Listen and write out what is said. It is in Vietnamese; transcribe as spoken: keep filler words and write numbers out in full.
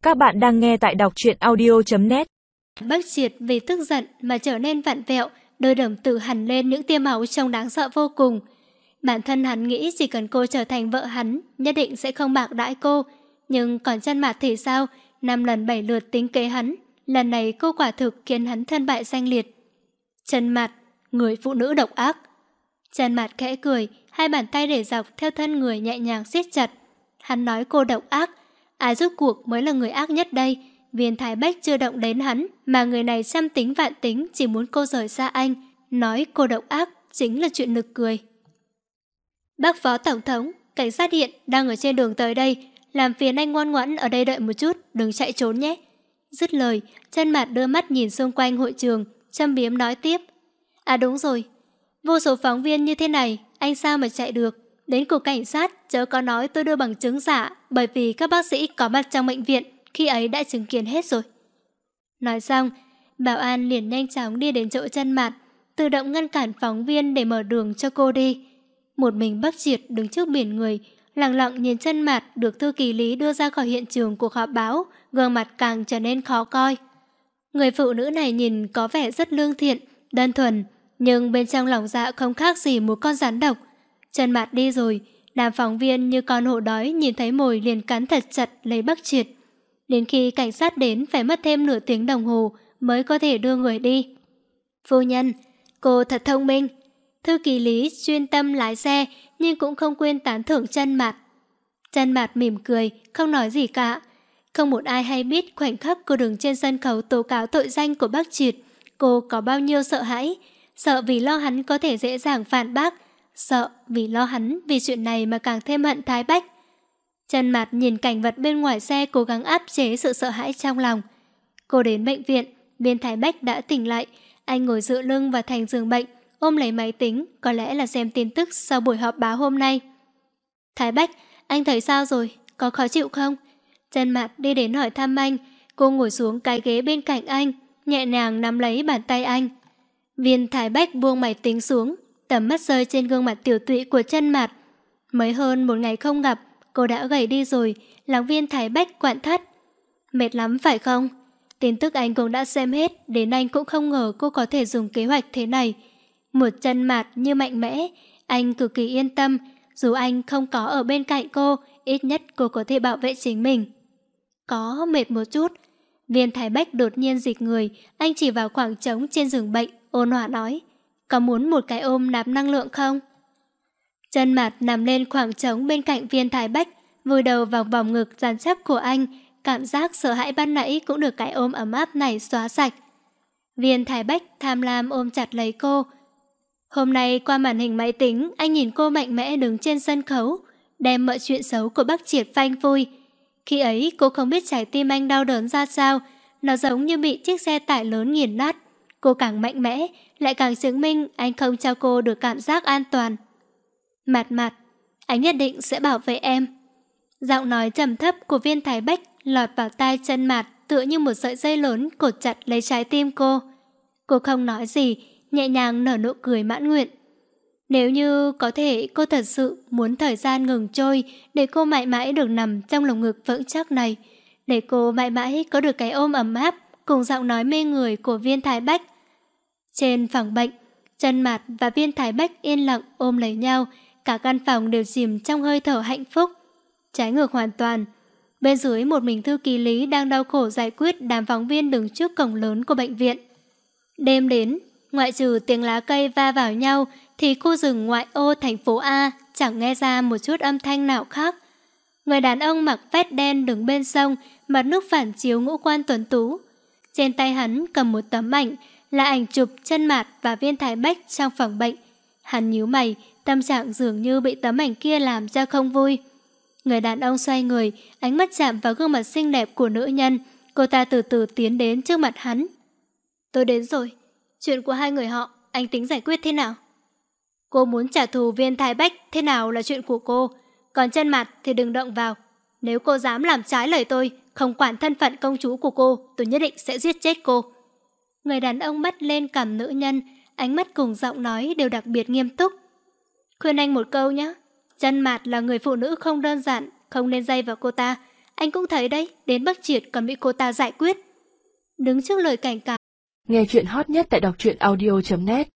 Các bạn đang nghe tại đọc truyện audio chấm net. Bác Triệt vì tức giận mà trở nên vặn vẹo, đôi đồng tử hằn lên những tia máu trông đáng sợ vô cùng. Bản thân hắn nghĩ chỉ cần cô trở thành vợ hắn, nhất định sẽ không bạc đãi cô. Nhưng còn Chân Mạt thì sao? Năm lần bảy lượt tính kế hắn, lần này cô quả thực khiến hắn thân bại danh liệt. Chân Mạt, người phụ nữ độc ác. Chân Mạt khẽ cười, hai bàn tay để dọc theo thân người nhẹ nhàng siết chặt. Hắn nói cô độc ác, ai rốt cuộc mới là người ác nhất đây? Viên Thái Bách chưa động đến hắn, mà người này trăm tính vạn tính chỉ muốn cô rời xa anh. Nói cô độc ác chính là chuyện nực cười. Bác Phó Tổng thống, cảnh sát hiện đang ở trên đường tới đây. Làm phiền anh ngoan ngoãn ở đây đợi một chút, đừng chạy trốn nhé. Dứt lời, Chân Mạt đưa mắt nhìn xung quanh hội trường, châm biếm nói tiếp. À đúng rồi, vô số phóng viên như thế này, anh sao mà chạy được? Đến cục cảnh sát, chớ có nói tôi đưa bằng chứng giả, bởi vì các bác sĩ có mặt trong bệnh viện, khi ấy đã chứng kiến hết rồi. Nói xong, bảo an liền nhanh chóng đi đến chỗ Chân Mạt, tự động ngăn cản phóng viên để mở đường cho cô đi. Một mình Bác Triệt đứng trước biển người, lặng lặng nhìn Chân Mạt được thư ký Lý đưa ra khỏi hiện trường cuộc họp báo, gương mặt càng trở nên khó coi. Người phụ nữ này nhìn có vẻ rất lương thiện, đơn thuần, nhưng bên trong lòng dạ không khác gì một con rắn độc. Chân Mạt đi rồi, đám phóng viên như con hổ đói nhìn thấy mồi liền cắn thật chặt lấy Bác Triệt. Đến khi cảnh sát đến phải mất thêm nửa tiếng đồng hồ mới có thể đưa người đi. Phu nhân, cô thật thông minh. Thư ký Lý chuyên tâm lái xe nhưng cũng không quên tán thưởng Chân Mạt. Chân Mạt mỉm cười, không nói gì cả. Không một ai hay biết khoảnh khắc cô đứng trên sân khấu tố cáo tội danh của Bác Triệt, cô có bao nhiêu sợ hãi. Sợ vì lo hắn có thể dễ dàng phản bác, sợ vì lo hắn vì chuyện này mà càng thêm hận Thái Bách. Chân Mạt nhìn cảnh vật bên ngoài xe cố gắng áp chế sự sợ hãi trong lòng. Cô đến bệnh viện, Viên Thái Bách đã tỉnh lại. Anh ngồi dựa lưng vào thành giường bệnh, ôm lấy máy tính, có lẽ là xem tin tức sau buổi họp báo hôm nay. Thái Bách, anh thấy sao rồi? Có khó chịu không? Chân Mạt đi đến hỏi thăm anh. Cô ngồi xuống cái ghế bên cạnh anh, nhẹ nhàng nắm lấy bàn tay anh. Viên Thái Bách buông máy tính xuống, tầm mắt rơi trên gương mặt tiểu tụy của Chân Mạt. Mới hơn một ngày không gặp, cô đã gầy đi rồi, lòng Viên Thái Bách quặn thắt. Mệt lắm phải không? Tin tức anh cũng đã xem hết, đến anh cũng không ngờ cô có thể dùng kế hoạch thế này. Một Chân Mạt như mạnh mẽ, anh cực kỳ yên tâm, dù anh không có ở bên cạnh cô, ít nhất cô có thể bảo vệ chính mình. Có mệt một chút. Viên Thái Bách đột nhiên dịch người, anh chỉ vào khoảng trống trên giường bệnh, ôn hòa nói. Có muốn một cái ôm nạp năng lượng không? Chân Mạt nằm lên khoảng trống bên cạnh Viên Thái Bách, vùi đầu vào vòng ngực rắn chắc của anh, cảm giác sợ hãi ban nãy cũng được cái ôm ấm áp này xóa sạch. Viên Thái Bách tham lam ôm chặt lấy cô. Hôm nay qua màn hình máy tính, anh nhìn cô mạnh mẽ đứng trên sân khấu, đem mọi chuyện xấu của Bác Triệt phanh phui. Khi ấy cô không biết trái tim anh đau đớn ra sao, nó giống như bị chiếc xe tải lớn nghiền nát. Cô càng mạnh mẽ, lại càng chứng minh anh không cho cô được cảm giác an toàn. Mạt Mạt, anh nhất định sẽ bảo vệ em. Giọng nói trầm thấp của Viên Thái Bách lọt vào tai Chân Mạt tựa như một sợi dây lớn cột chặt lấy trái tim cô. Cô không nói gì, nhẹ nhàng nở nụ cười mãn nguyện. Nếu như có thể cô thật sự muốn thời gian ngừng trôi để cô mãi mãi được nằm trong lồng ngực vững chắc này, để cô mãi mãi có được cái ôm ấm áp cùng giọng nói mê người của Viên Thái Bách. Trên phòng bệnh, Chân Mạt và Viên Thái Bách yên lặng ôm lấy nhau, cả căn phòng đều chìm trong hơi thở hạnh phúc. Trái ngược hoàn toàn, bên dưới một mình thư ký Lý đang đau khổ giải quyết đám phóng viên đứng trước cổng lớn của bệnh viện. Đêm đến, ngoại trừ tiếng lá cây va vào nhau thì khu rừng ngoại ô thành phố A chẳng nghe ra một chút âm thanh nào khác. Người đàn ông mặc vest đen đứng bên sông, mặt nước phản chiếu ngũ quan tuấn tú. Trên tay hắn cầm một tấm ảnh, là ảnh chụp Chân Mạt và Viên Thái Bách trong phòng bệnh. Hắn nhíu mày, tâm trạng dường như bị tấm ảnh kia làm cho không vui. Người đàn ông xoay người, ánh mắt chạm vào gương mặt xinh đẹp của nữ nhân. Cô ta từ từ tiến đến trước mặt hắn. Tôi đến rồi. Chuyện của hai người họ, anh tính giải quyết thế nào? Cô muốn trả thù Viên Thái Bách thế nào là chuyện của cô. Còn Chân Mạt thì đừng động vào. Nếu cô dám làm trái lời tôi, không quản thân phận công chúa của cô, tôi nhất định sẽ giết chết cô. Người đàn ông bắt lên cằm nữ nhân, ánh mắt cùng giọng nói đều đặc biệt nghiêm túc. Khuyên anh một câu nhé. Chân Mạt là người phụ nữ không đơn giản, không nên dây vào cô ta. Anh cũng thấy đấy, đến Bắc Triệt còn bị cô ta giải quyết. Đứng trước lời cảnh cáo. Nghe chuyện hot nhất tại đọc truyện audio chấm net.